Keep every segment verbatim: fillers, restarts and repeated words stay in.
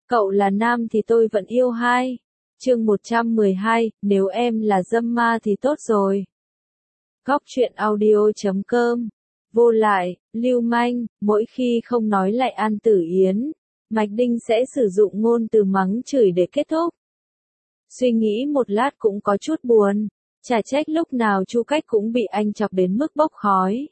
Cậu là nam thì tôi vẫn yêu hai. Chương một trăm mười hai, nếu em là dâm ma thì tốt rồi. Góc truyện audio chấm com. Vô lại, lưu manh, mỗi khi không nói lại An Tử Yến, Mạch Đinh sẽ sử dụng ngôn từ mắng chửi để kết thúc. Suy nghĩ một lát cũng có chút buồn, chả trách lúc nào Chu Cách cũng bị anh chọc đến mức bốc khói.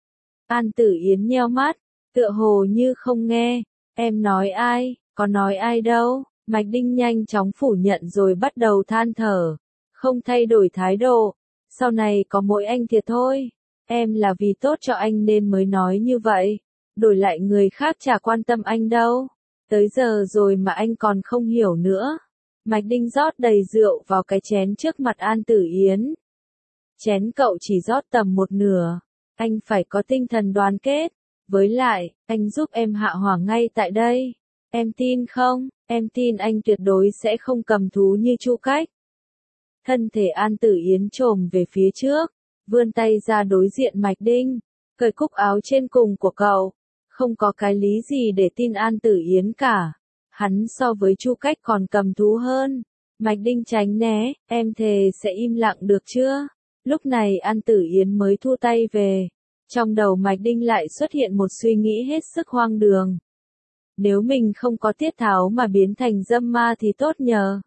An Tử Yến nheo mắt, tựa hồ như không nghe. Em nói ai, có nói ai đâu. Mạch Đinh nhanh chóng phủ nhận rồi bắt đầu than thở, không thay đổi thái độ. Sau này có mỗi anh thiệt thôi. Em là vì tốt cho anh nên mới nói như vậy. Đổi lại người khác chả quan tâm anh đâu. Tới giờ rồi mà anh còn không hiểu nữa. Mạch Đinh rót đầy rượu vào cái chén trước mặt An Tử Yến. Chén cậu chỉ rót tầm một nửa. Anh phải có tinh thần đoàn kết. Với lại, anh giúp em hạ hỏa ngay tại đây. Em tin không? Em tin anh tuyệt đối sẽ không cầm thú như Chu Cách. Thân thể An Tử Yến chồm về phía trước, vươn tay ra đối diện Mạch Đinh, cởi cúc áo trên cùng của cậu. Không có cái lý gì để tin An Tử Yến cả. Hắn so với Chu Cách còn cầm thú hơn. Mạch Đinh tránh né, em thề sẽ im lặng được chưa? Lúc này An Tử Yến mới thu tay về. Trong đầu Mạch Đinh lại xuất hiện một suy nghĩ hết sức hoang đường. Nếu mình không có tiết tháo mà biến thành dâm ma thì tốt nhờ.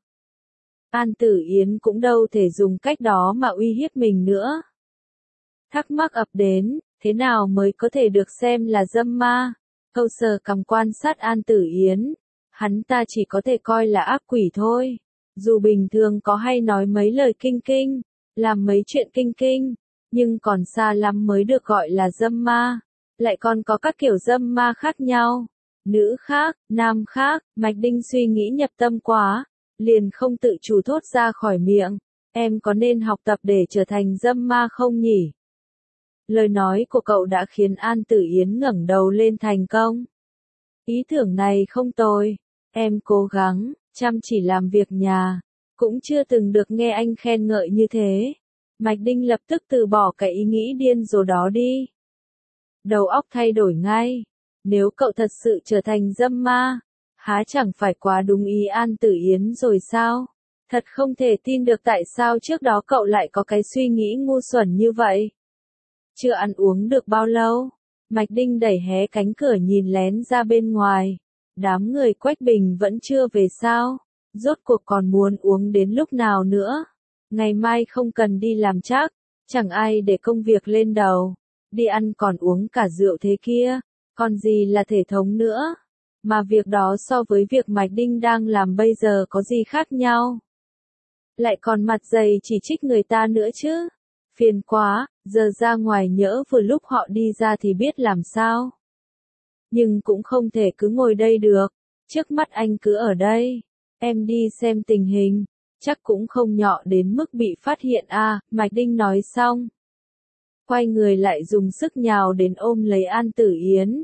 An Tử Yến cũng đâu thể dùng cách đó mà uy hiếp mình nữa. Thắc mắc ập đến, thế nào mới có thể được xem là dâm ma? Câu sờ cằm quan sát An Tử Yến. Hắn ta chỉ có thể coi là ác quỷ thôi. Dù bình thường có hay nói mấy lời kinh kinh, làm mấy chuyện kinh kinh, nhưng còn xa lắm mới được gọi là dâm ma. Lại còn có các kiểu dâm ma khác nhau. Nữ khác, nam khác, Mạch Đinh suy nghĩ nhập tâm quá, liền không tự chủ thốt ra khỏi miệng. Em có nên học tập để trở thành dâm ma không nhỉ? Lời nói của cậu đã khiến An Tử Yến ngẩng đầu lên thành công. Ý tưởng này không tồi. Em cố gắng, chăm chỉ làm việc nhà. Cũng chưa từng được nghe anh khen ngợi như thế. Mạch Đinh lập tức từ bỏ cái ý nghĩ điên rồ đó đi. Đầu óc thay đổi ngay. Nếu cậu thật sự trở thành dâm ma, há chẳng phải quá đúng ý An Tử Yến rồi sao? Thật không thể tin được tại sao trước đó cậu lại có cái suy nghĩ ngu xuẩn như vậy. Chưa ăn uống được bao lâu, Mạch Đinh đẩy hé cánh cửa nhìn lén ra bên ngoài. Đám người Quách Bình vẫn chưa về sao? Rốt cuộc còn muốn uống đến lúc nào nữa? Ngày mai không cần đi làm chắc, chẳng ai để công việc lên đầu. Đi ăn còn uống cả rượu thế kia. Còn gì là thể thống nữa? Mà việc đó so với việc Mạch Đinh đang làm bây giờ có gì khác nhau? Lại còn mặt dày chỉ trích người ta nữa chứ? Phiền quá, giờ ra ngoài nhỡ vừa lúc họ đi ra thì biết làm sao? Nhưng cũng không thể cứ ngồi đây được. Trước mắt anh cứ ở đây. Em đi xem tình hình. Chắc cũng không nhọ đến mức bị phát hiện à, Mạch Đinh nói xong. Quay người lại dùng sức nhào đến ôm lấy An Tử Yến.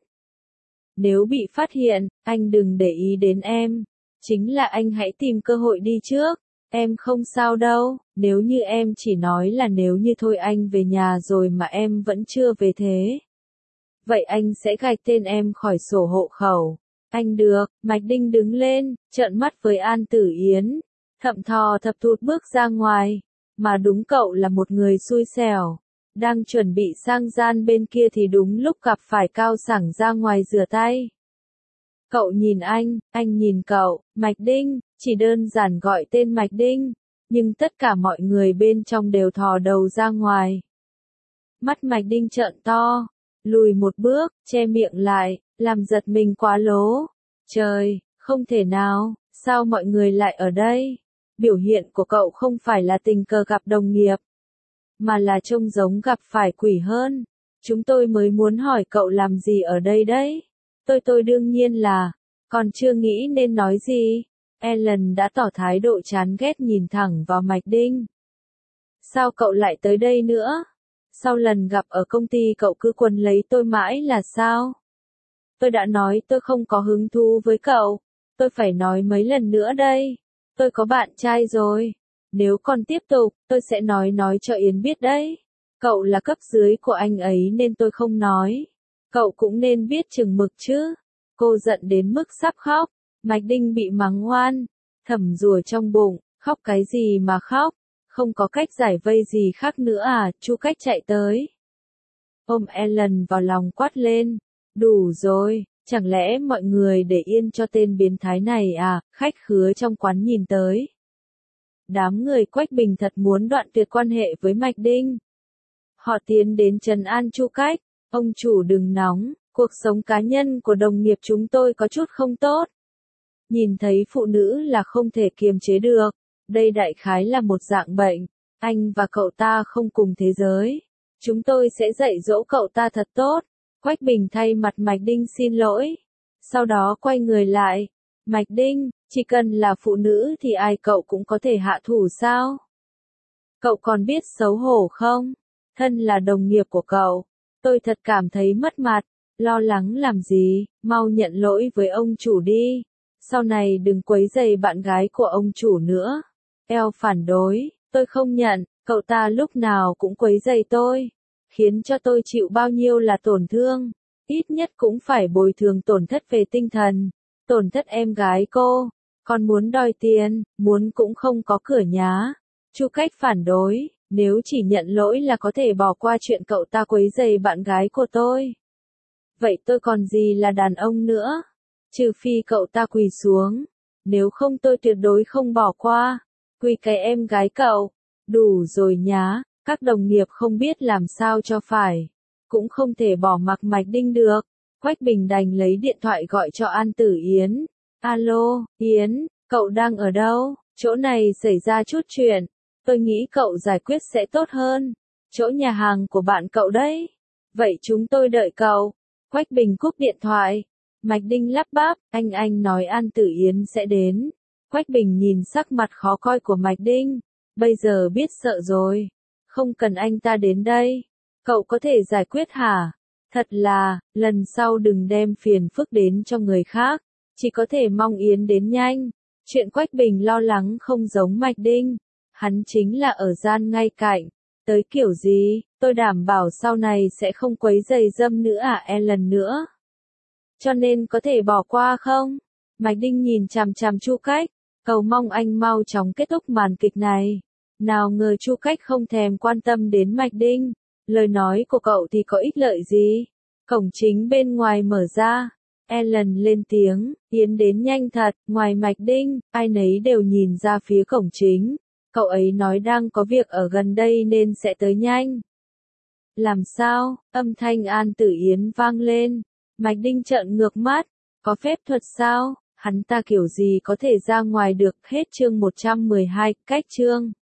Nếu bị phát hiện, anh đừng để ý đến em. Chính là anh hãy tìm cơ hội đi trước. Em không sao đâu, nếu như em chỉ nói là nếu như thôi anh về nhà rồi mà em vẫn chưa về thế. Vậy anh sẽ gạch tên em khỏi sổ hộ khẩu. Anh được, Mạch Đinh đứng lên, trợn mắt với An Tử Yến. Thậm thò thập thụt bước ra ngoài. Mà đúng cậu là một người xui xẻo. Đang chuẩn bị sang gian bên kia thì đúng lúc gặp phải Cao Sảng ra ngoài rửa tay. Cậu nhìn anh, anh nhìn cậu, Mạch Đinh, chỉ đơn giản gọi tên Mạch Đinh, nhưng tất cả mọi người bên trong đều thò đầu ra ngoài. Mắt Mạch Đinh trợn to, lùi một bước, che miệng lại, làm giật mình quá lố. Trời, không thể nào, sao mọi người lại ở đây? Biểu hiện của cậu không phải là tình cờ gặp đồng nghiệp, mà là trông giống gặp phải quỷ hơn. Chúng tôi mới muốn hỏi cậu làm gì ở đây đấy. Tôi tôi đương nhiên là, còn chưa nghĩ nên nói gì. Ellen đã tỏ thái độ chán ghét nhìn thẳng vào Mạch Đinh. Sao cậu lại tới đây nữa? Sau lần gặp ở công ty cậu cứ quấn lấy tôi mãi là sao? Tôi đã nói tôi không có hứng thú với cậu. Tôi phải nói mấy lần nữa đây. Tôi có bạn trai rồi. Nếu còn tiếp tục, tôi sẽ nói nói cho Yến biết đấy. Cậu là cấp dưới của anh ấy nên tôi không nói. Cậu cũng nên biết chừng mực chứ. Cô giận đến mức sắp khóc. Mạch Đinh bị mắng oan, thầm rủa trong bụng, khóc cái gì mà khóc, không có cách giải vây gì khác nữa à, Chu Cách chạy tới. Ôm Ellen vào lòng quát lên, đủ rồi, chẳng lẽ mọi người để yên cho tên biến thái này à, khách khứa trong quán nhìn tới. Đám người Quách Bình thật muốn đoạn tuyệt quan hệ với Mạch Đinh. Họ tiến đến trấn an Chu Cách, ông chủ đừng nóng, cuộc sống cá nhân của đồng nghiệp chúng tôi có chút không tốt. Nhìn thấy phụ nữ là không thể kiềm chế được, đây đại khái là một dạng bệnh, anh và cậu ta không cùng thế giới. Chúng tôi sẽ dạy dỗ cậu ta thật tốt. Quách Bình thay mặt Mạch Đinh xin lỗi. Sau đó quay người lại. Mạch Đinh, chỉ cần là phụ nữ thì ai cậu cũng có thể hạ thủ sao? Cậu còn biết xấu hổ không? Thân là đồng nghiệp của cậu, tôi thật cảm thấy mất mặt, lo lắng làm gì, mau nhận lỗi với ông chủ đi. Sau này đừng quấy rầy bạn gái của ông chủ nữa. Eo phản đối, tôi không nhận, cậu ta lúc nào cũng quấy rầy tôi, khiến cho tôi chịu bao nhiêu là tổn thương, ít nhất cũng phải bồi thường tổn thất về tinh thần, tổn thất em gái cô, còn muốn đòi tiền, muốn cũng không có cửa nhá. Chu Cách phản đối, nếu chỉ nhận lỗi là có thể bỏ qua chuyện cậu ta quấy rầy bạn gái của tôi. Vậy tôi còn gì là đàn ông nữa? Trừ phi cậu ta quỳ xuống, nếu không tôi tuyệt đối không bỏ qua. Quỳ cái em gái cậu, đủ rồi nhá, các đồng nghiệp không biết làm sao cho phải, cũng không thể bỏ mặc Mạch Đinh được. Quách Bình đành lấy điện thoại gọi cho An Tử Yến. Alo, Yến, cậu đang ở đâu? Chỗ này xảy ra chút chuyện, tôi nghĩ cậu giải quyết sẽ tốt hơn. Chỗ nhà hàng của bạn cậu đấy. Vậy chúng tôi đợi cậu. Quách Bình cúp điện thoại. Mạch Đinh lắp bắp, anh anh nói An Tử Yến sẽ đến. Quách Bình nhìn sắc mặt khó coi của Mạch Đinh. Bây giờ biết sợ rồi. Không cần anh ta đến đây. Cậu có thể giải quyết hả? Thật là, lần sau đừng đem phiền phức đến cho người khác. Chỉ có thể mong Yến đến nhanh. Chuyện Quách Bình lo lắng không giống Mạch Đinh. Hắn chính là ở gian ngay cạnh. Tới kiểu gì, tôi đảm bảo sau này sẽ không quấy rầy dâm nữa à e lần nữa. Cho nên có thể bỏ qua không? Mạch Đinh nhìn chằm chằm Chu Cách, cầu mong anh mau chóng kết thúc màn kịch này. Nào ngờ Chu Cách không thèm quan tâm đến Mạch Đinh. Lời nói của cậu thì có ích lợi gì? Cổng chính bên ngoài mở ra. Ellen lên tiếng, Yến đến nhanh thật, ngoài Mạch Đinh, ai nấy đều nhìn ra phía cổng chính. Cậu ấy nói đang có việc ở gần đây nên sẽ tới nhanh. Làm sao? Âm thanh An Tử Yến vang lên. Mạch Đinh trợn ngược mắt. Có phép thuật sao? Hắn ta kiểu gì có thể ra ngoài được? Hết chương một trăm mười hai, cách chương.